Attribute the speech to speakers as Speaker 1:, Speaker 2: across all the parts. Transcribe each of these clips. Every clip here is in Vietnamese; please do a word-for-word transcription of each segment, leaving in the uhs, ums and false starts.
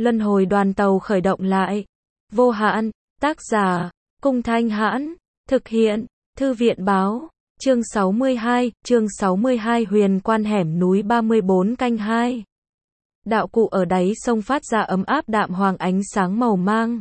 Speaker 1: Luân hồi đoàn tàu khởi động lại. Vô hạn, tác giả, Cung Thanh Hãn, thực hiện, Thư viện Báo, chương sáu mươi hai, chương sáu mươi hai Huyền Quan hẻm núi ba mươi bốn canh hai. Đạo cụ ở đáy sông phát ra ấm áp đạm hoàng ánh sáng màu mang.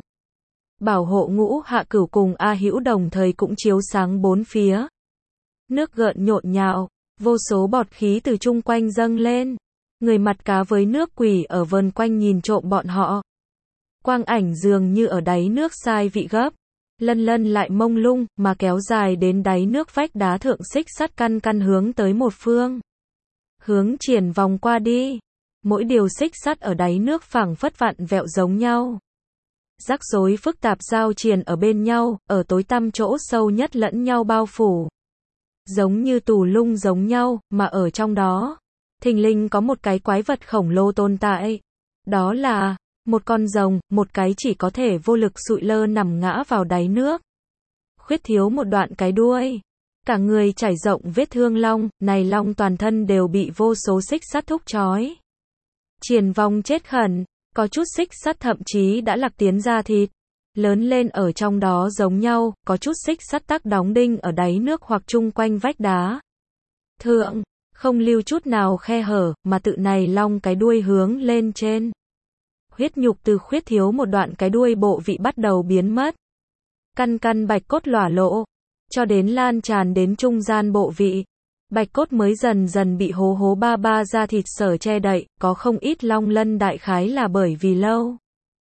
Speaker 1: Bảo hộ Ngũ Hạ Cửu cùng A Hữu đồng thời cũng chiếu sáng bốn phía. Nước gợn nhộn nhạo, vô số bọt khí từ chung quanh dâng lên. Người mặt cá với nước quỷ ở vờn quanh nhìn trộm bọn họ. Quang ảnh dường như ở đáy nước sai vị gấp, lân lân lại mông lung, mà kéo dài đến đáy nước vách đá thượng xích sắt căn căn hướng tới một phương. Hướng triển vòng qua đi. Mỗi điều xích sắt ở đáy nước phảng phất vặn vẹo giống nhau. Rắc rối phức tạp giao triền ở bên nhau, ở tối tăm chỗ sâu nhất lẫn nhau bao phủ. Giống như tù lung giống nhau, mà ở trong đó, thình lình có một cái quái vật khổng lồ tồn tại. Đó là một con rồng, một cái chỉ có thể vô lực sụi lơ nằm ngã vào đáy nước. Khuyết thiếu một đoạn cái đuôi. Cả người trải rộng vết thương long, này long toàn thân đều bị vô số xích sắt thúc trói. Triển vong chết khẩn, có chút xích sắt thậm chí đã lạc tiến ra thịt. Lớn lên ở trong đó giống nhau, có chút xích sắt tắc đóng đinh ở đáy nước hoặc chung quanh vách đá. Thượng, không lưu chút nào khe hở, mà tự này long cái đuôi hướng lên trên. Huyết nhục từ khuyết thiếu một đoạn cái đuôi bộ vị bắt đầu biến mất. Căn căn bạch cốt lỏa lộ, cho đến lan tràn đến trung gian bộ vị. Bạch cốt mới dần dần bị hố hố ba ba da thịt sở che đậy, có không ít long lân đại khái là bởi vì lâu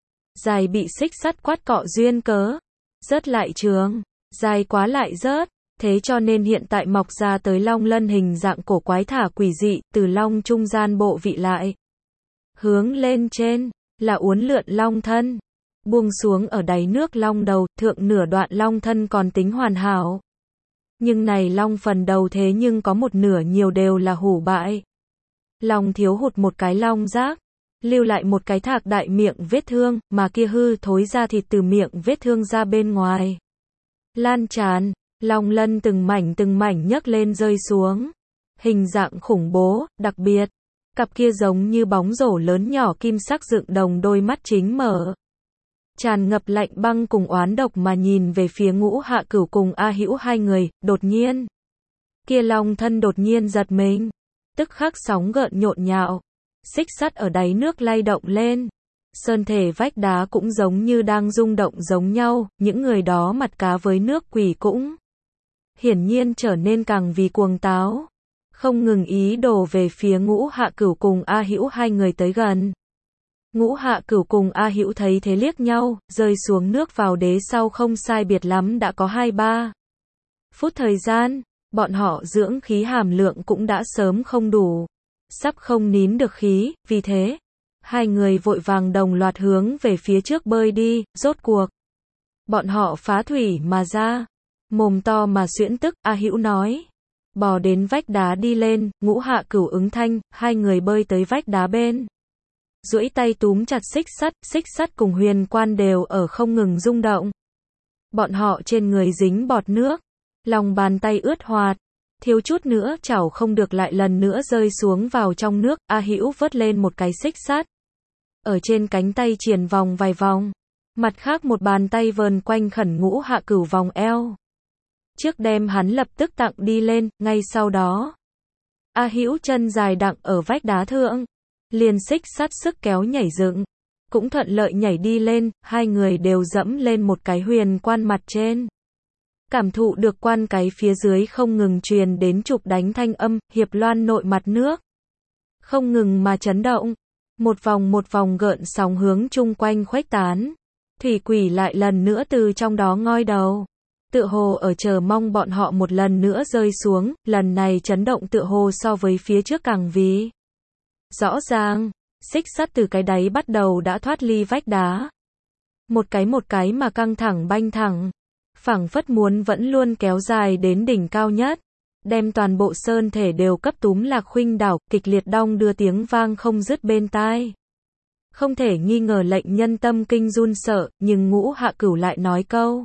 Speaker 1: dài bị xích sắt quát cọ duyên cớ. Rớt lại trường, dài quá lại rớt, thế cho nên hiện tại mọc ra tới long lân hình dạng cổ quái thả quỷ dị, từ long trung gian bộ vị lại. Hướng lên trên, là uốn lượn long thân. Buông xuống ở đáy nước long đầu, thượng nửa đoạn long thân còn tính hoàn hảo. Nhưng này long phần đầu thế nhưng có một nửa nhiều đều là hủ bại. Long thiếu hụt một cái long giác, lưu lại một cái thạc đại miệng vết thương, mà kia hư thối ra thịt từ miệng vết thương ra bên ngoài. Lan tràn, long lân từng mảnh từng mảnh nhấc lên rơi xuống. Hình dạng khủng bố, đặc biệt. Cặp kia giống như bóng rổ lớn nhỏ kim sắc dựng đồng đôi mắt chính mở. Tràn ngập lạnh băng cùng oán độc mà nhìn về phía Ngũ Hạ Cửu cùng A Hữu hai người, đột nhiên. Kia long thân đột nhiên giật mình. Tức khắc sóng gợn nhộn nhạo. Xích sắt ở đáy nước lay động lên. Sơn thể vách đá cũng giống như đang rung động giống nhau, những người đó mặt cá với nước quỷ cũng hiển nhiên trở nên càng vì cuồng táo. Không ngừng ý đồ về phía Ngũ Hạ Cửu cùng A Hữu hai người tới gần. Ngũ Hạ Cửu cùng A Hữu thấy thế liếc nhau, rơi xuống nước vào đế sau không sai biệt lắm đã có hai ba phút thời gian, bọn họ dưỡng khí hàm lượng cũng đã sớm không đủ, sắp không nín được khí, vì thế, hai người vội vàng đồng loạt hướng về phía trước bơi đi, rốt cuộc. Bọn họ phá thủy mà ra, mồm to mà xuyễn tức, A Hữu nói. Bò đến vách đá đi lên, Ngũ Hạ Cửu ứng thanh, hai người bơi tới vách đá bên. Duỗi tay túm chặt xích sắt, xích sắt cùng huyền quan đều ở không ngừng rung động. Bọn họ trên người dính bọt nước, lòng bàn tay ướt hoạt, thiếu chút nữa chảo không được lại lần nữa rơi xuống vào trong nước. A Hữu vớt lên một cái xích sắt, ở trên cánh tay triển vòng vài vòng, mặt khác một bàn tay vờn quanh khẩn Ngũ Hạ Cửu vòng eo. Trước đem hắn lập tức tặng đi lên, ngay sau đó. A Hữu chân dài đặng ở vách đá thượng. Liền xích sắt sức kéo nhảy dựng. Cũng thuận lợi nhảy đi lên, hai người đều dẫm lên một cái huyền quan mặt trên. Cảm thụ được quan cái phía dưới không ngừng truyền đến chụp đánh thanh âm, hiệp loan nội mặt nước. Không ngừng mà chấn động. Một vòng một vòng gợn sóng hướng chung quanh khuếch tán. Thủy quỷ lại lần nữa từ trong đó ngoi đầu. Tựa hồ ở chờ mong bọn họ một lần nữa rơi xuống, lần này chấn động tựa hồ so với phía trước càng vì rõ ràng. Xích sắt từ cái đáy bắt đầu đã thoát ly vách đá. Một cái một cái mà căng thẳng banh thẳng. Phảng phất muốn vẫn luôn kéo dài đến đỉnh cao nhất. Đem toàn bộ sơn thể đều cấp túm lạc khuynh đảo, kịch liệt đong đưa tiếng vang không dứt bên tai. Không thể nghi ngờ lệnh nhân tâm kinh run sợ, nhưng Ngũ Hạ Cửu lại nói câu.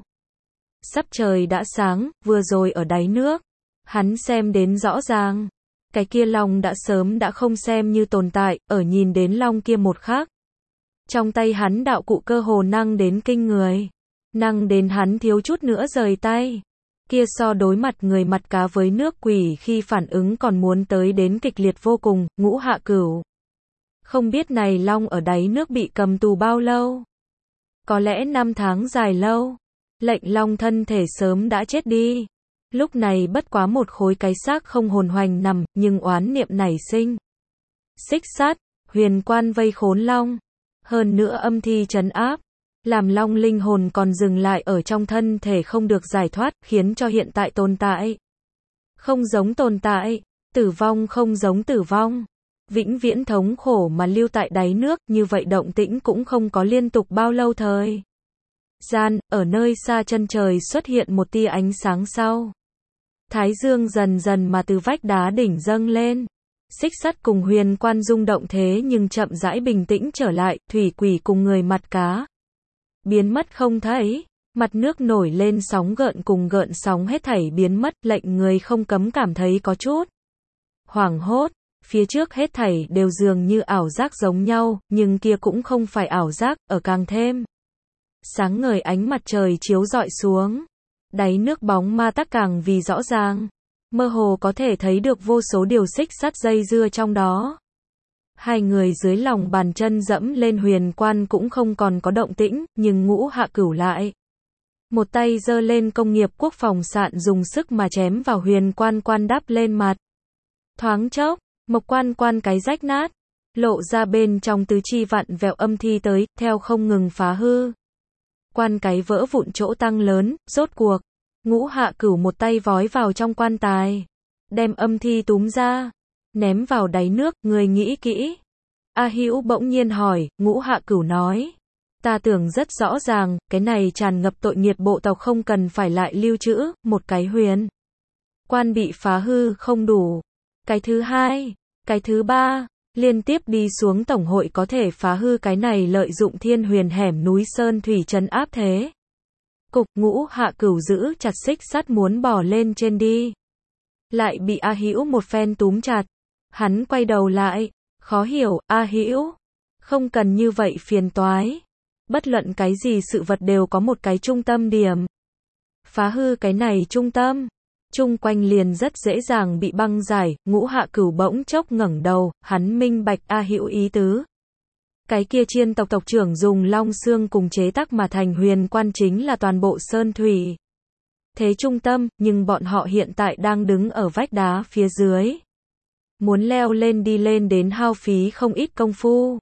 Speaker 1: Sắp trời đã sáng, vừa rồi ở đáy nước. Hắn xem đến rõ ràng. Cái kia long đã sớm đã không xem như tồn tại, ở nhìn đến long kia một khắc. Trong tay hắn đạo cụ cơ hồ năng đến kinh người. Năng đến hắn thiếu chút nữa rời tay. Kia so đối mặt người mặt cá với nước quỷ khi phản ứng còn muốn tới đến kịch liệt vô cùng, Ngũ Hạ Cửu. Không biết này long ở đáy nước bị cầm tù bao lâu? Có lẽ năm tháng dài lâu. Lệnh long thân thể sớm đã chết đi. Lúc này bất quá một khối cái xác không hồn hoành nằm, nhưng oán niệm nảy sinh. Xích sát, huyền quan vây khốn long. Hơn nữa âm thi trấn áp. Làm long linh hồn còn dừng lại ở trong thân thể không được giải thoát, khiến cho hiện tại tồn tại. Không giống tồn tại, tử vong không giống tử vong. Vĩnh viễn thống khổ mà lưu tại đáy nước, như vậy động tĩnh cũng không có liên tục bao lâu thời gian, ở nơi xa chân trời xuất hiện một tia ánh sáng sau. Thái dương dần dần mà từ vách đá đỉnh dâng lên. Xích sắt cùng huyền quan rung động thế nhưng chậm rãi bình tĩnh trở lại, thủy quỷ cùng người mặt cá. Biến mất không thấy, mặt nước nổi lên sóng gợn cùng gợn sóng hết thảy biến mất, lệnh người không cấm cảm thấy có chút hoảng hốt. Phía trước hết thảy đều dường như ảo giác giống nhau, nhưng kia cũng không phải ảo giác, ở càng thêm sáng ngời ánh mặt trời chiếu rọi xuống. Đáy nước bóng ma tắc càng vì rõ ràng, mơ hồ có thể thấy được vô số điều xích sắt dây dưa trong đó. Hai người dưới lòng bàn chân dẫm lên huyền quan cũng không còn có động tĩnh, nhưng Ngũ Hạ Cửu lại. Một tay giơ lên công nghiệp quốc phòng sạn dùng sức mà chém vào huyền quan quan đắp lên mặt. Thoáng chốc, mộc quan quan cái rách nát, lộ ra bên trong tứ chi vặn vẹo âm thi tới, theo không ngừng phá hư. Quan cái vỡ vụn chỗ tăng lớn, rốt cuộc. Ngũ Hạ Cửu một tay vói vào trong quan tài. Đem âm thi túm ra. Ném vào đáy nước, người nghĩ kỹ. A Hữu bỗng nhiên hỏi, Ngũ Hạ Cửu nói. Ta tưởng rất rõ ràng, cái này tràn ngập tội nghiệt bộ tộc không cần phải lại lưu trữ, một cái huyền quan bị phá hư không đủ. Cái thứ hai, cái thứ ba, liên tiếp đi xuống tổng hội có thể phá hư cái này lợi dụng thiên huyền hẻm núi sơn thủy trấn áp thế. Cục Ngũ Hạ Cửu giữ chặt xích sắt muốn bỏ lên trên đi. Lại bị A Hữu một phen túm chặt. Hắn quay đầu lại, khó hiểu, A Hữu, không cần như vậy phiền toái. Bất luận cái gì sự vật đều có một cái trung tâm điểm. Phá hư cái này trung tâm, chung quanh liền rất dễ dàng bị băng giải. Ngũ Hạ Cửu bỗng chốc ngẩng đầu, hắn minh bạch A Hữu ý tứ. Cái kia chiên tộc tộc trưởng dùng long xương cùng chế tác mà thành huyền quan chính là toàn bộ sơn thủy thế trung tâm, nhưng bọn họ hiện tại đang đứng ở vách đá phía dưới. Muốn leo lên đi lên đến hao phí không ít công phu.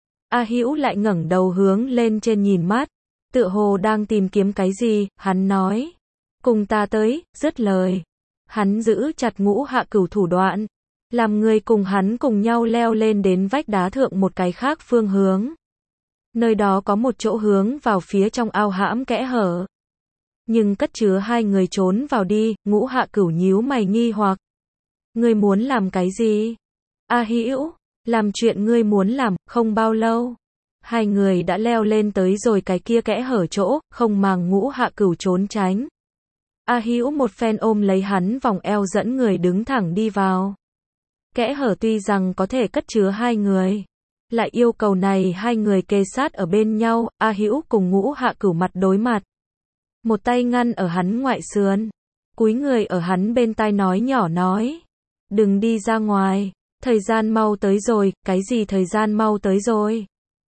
Speaker 1: A Hữu lại ngẩng đầu hướng lên trên nhìn mắt, tựa hồ đang tìm kiếm cái gì, hắn nói. Cùng ta tới, dứt lời. Hắn giữ chặt Ngũ Hạ Cửu thủ đoạn. Làm người cùng hắn cùng nhau leo lên đến vách đá thượng một cái khác phương hướng. Nơi đó có một chỗ hướng vào phía trong ao hãm kẽ hở. Nhưng cất chứa hai người trốn vào đi, Ngũ Hạ Cửu nhíu mày nghi hoặc. Ngươi muốn làm cái gì? A Hữu, làm chuyện ngươi muốn làm, không bao lâu. Hai người đã leo lên tới rồi cái kia kẽ hở chỗ, không màng Ngũ Hạ Cửu trốn tránh. A Hữu một phen ôm lấy hắn vòng eo dẫn người đứng thẳng đi vào. Kẽ hở tuy rằng có thể cất chứa hai người, lại yêu cầu này hai người kề sát ở bên nhau. A Hữu cùng Ngũ Hạ Cửu mặt đối mặt. Một tay ngăn ở hắn ngoại sườn, cúi người ở hắn bên tai nói nhỏ nói. Đừng đi ra ngoài, thời gian mau tới rồi. Cái gì thời gian mau tới rồi?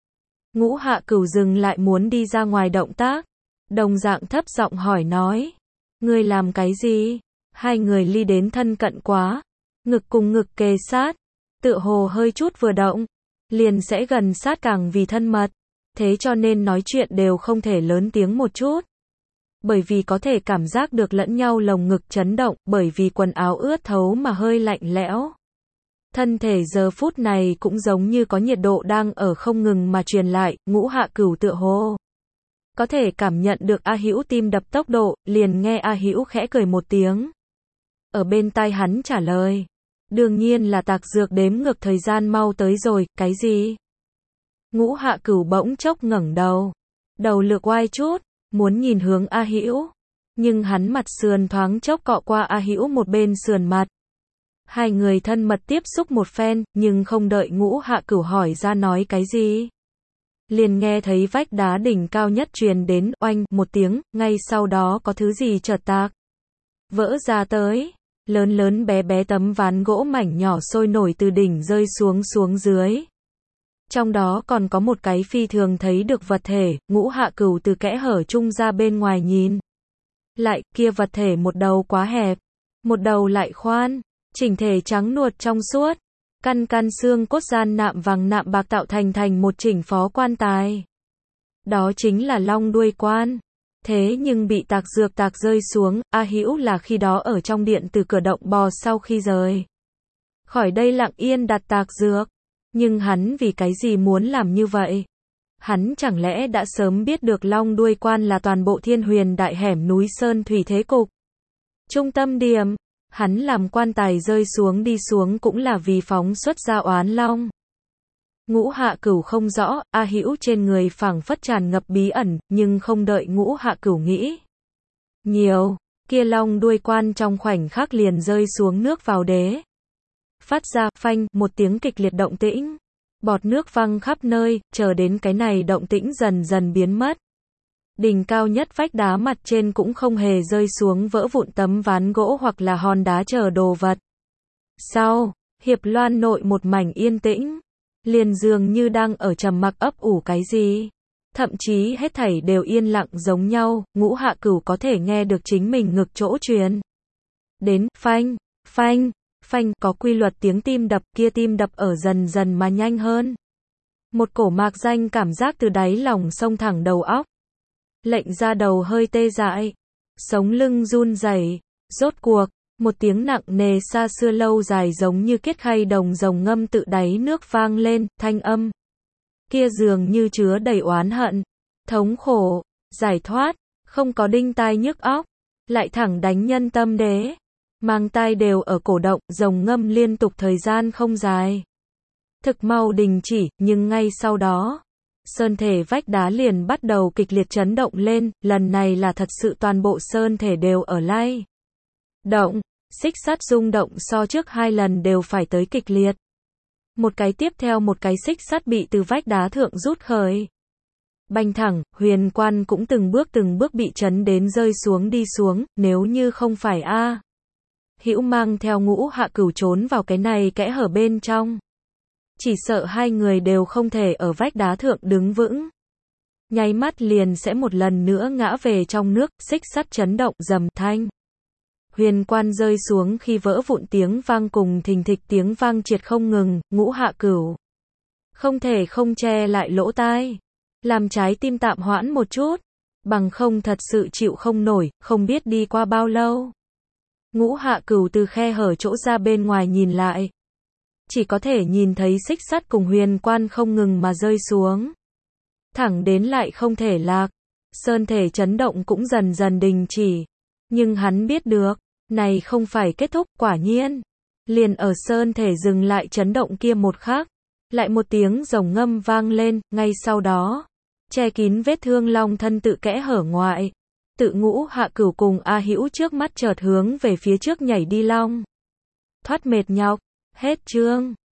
Speaker 1: Ngũ Hạ Cửu dừng lại muốn đi ra ngoài động tác, đồng dạng thấp giọng hỏi nói. Ngươi làm cái gì? Hai người ly đến thân cận quá, ngực cùng ngực kề sát, tựa hồ hơi chút vừa động, liền sẽ gần sát càng vì thân mật, thế cho nên nói chuyện đều không thể lớn tiếng một chút. Bởi vì có thể cảm giác được lẫn nhau lồng ngực chấn động, bởi vì quần áo ướt thấu mà hơi lạnh lẽo. Thân thể giờ phút này cũng giống như có nhiệt độ đang ở không ngừng mà truyền lại. Ngũ Hạ Cửu tựa hồ có thể cảm nhận được A Hữu tim đập tốc độ, liền nghe A Hữu khẽ cười một tiếng. Ở bên tai hắn trả lời. Đương nhiên là tạc dược đếm ngược thời gian mau tới rồi. Cái gì? Ngũ Hạ Cửu bỗng chốc ngẩng đầu, đầu lược oai chút, muốn nhìn hướng A Hữu, nhưng hắn mặt sườn thoáng chốc cọ qua A Hữu một bên sườn mặt. Hai người thân mật tiếp xúc một phen, nhưng không đợi Ngũ Hạ Cửu hỏi ra nói cái gì. liền nghe thấy vách đá đỉnh cao nhất truyền đến oanh một tiếng, ngay sau đó có thứ gì chợt tạc vỡ ra tới. Lớn lớn bé bé tấm ván gỗ mảnh nhỏ sôi nổi từ đỉnh rơi xuống xuống dưới. Trong đó còn có một cái phi thường thấy được vật thể, Ngũ Hạ Cửu từ kẽ hở chung ra bên ngoài nhìn. Lại, kia vật thể một đầu quá hẹp, một đầu lại khoan, chỉnh thể trắng nuột trong suốt, căn căn xương cốt gian nạm vàng nạm bạc tạo thành thành một chỉnh phó quan tài. Đó chính là long đuôi quan. Thế nhưng bị tạc dược tạc rơi xuống, A Hữu là khi đó ở trong điện từ cửa động bò sau khi rời khỏi đây lặng yên đặt tạc dược. Nhưng hắn vì cái gì muốn làm như vậy? Hắn chẳng lẽ đã sớm biết được long đuôi quan là toàn bộ thiên huyền đại hẻm núi Sơn Thủy thế cục? Trung tâm điểm, hắn làm quan tài rơi xuống đi xuống cũng là vì phóng xuất ra oán long. Ngũ Hạ Cửu không rõ, A Hữu trên người phảng phất tràn ngập bí ẩn, nhưng không đợi Ngũ Hạ Cửu nghĩ nhiều, kia long đuôi quan trong khoảnh khắc liền rơi xuống nước vào đế. Phát ra phanh một tiếng kịch liệt động tĩnh, bọt nước văng khắp nơi, chờ đến cái này động tĩnh dần dần biến mất. Đỉnh cao nhất vách đá mặt trên cũng không hề rơi xuống vỡ vụn tấm ván gỗ hoặc là hòn đá chờ đồ vật. Sau, Hiệp Loan nội một mảnh yên tĩnh, liền dường như đang ở trầm mặc ấp ủ cái gì. Thậm chí hết thảy đều yên lặng giống nhau, Ngũ Hạ Cửu có thể nghe được chính mình ngực chỗ truyền đến phanh, phanh, phanh, có quy luật tiếng tim đập, kia tim đập ở dần dần mà nhanh hơn. Một cổ mạc danh cảm giác từ đáy lòng xông thẳng đầu óc. Lệnh ra đầu hơi tê dại, sống lưng run rẩy. Rốt cuộc, một tiếng nặng nề xa xưa lâu dài giống như kết khay đồng rồng ngâm tự đáy nước vang lên, thanh âm kia dường như chứa đầy oán hận, thống khổ, giải thoát, không có đinh tai nhức óc, lại thẳng đánh nhân tâm đế. Mang tai đều ở cổ động, rồng ngâm liên tục thời gian không dài. Thực mau đình chỉ, nhưng ngay sau đó, sơn thể vách đá liền bắt đầu kịch liệt chấn động lên, lần này là thật sự toàn bộ sơn thể đều ở lay động, xích sắt rung động so trước hai lần đều phải tới kịch liệt. Một cái tiếp theo một cái xích sắt bị từ vách đá thượng rút khởi. Bành thẳng, huyền quan cũng từng bước từng bước bị chấn đến rơi xuống đi xuống, nếu như không phải A Hữu mang theo Ngũ Hạ Cửu trốn vào cái này kẽ hở bên trong. Chỉ sợ hai người đều không thể ở vách đá thượng đứng vững. Nháy mắt liền sẽ một lần nữa ngã về trong nước, xích sắt chấn động rầm thanh. Huyền quan rơi xuống khi vỡ vụn tiếng vang cùng thình thịch tiếng vang triệt không ngừng, Ngũ Hạ Cửu không thể không che lại lỗ tai, làm trái tim tạm hoãn một chút, bằng không thật sự chịu không nổi, không biết đi qua bao lâu. Ngũ Hạ Cửu từ khe hở chỗ ra bên ngoài nhìn lại, chỉ có thể nhìn thấy xích sắt cùng huyền quan không ngừng mà rơi xuống, thẳng đến lại không thể lạc. Sơn thể chấn động cũng dần dần đình chỉ, nhưng hắn biết được, này không phải kết thúc. Quả nhiên, liền ở sơn thể dừng lại chấn động kia một khắc, lại một tiếng rồng ngâm vang lên, ngay sau đó, che kín vết thương long thân tự kẽ hở ngoại, tự Ngũ Hạ Cửu cùng A Hữu trước mắt chợt hướng về phía trước nhảy đi long thoát mệt nhọc. Hết chương.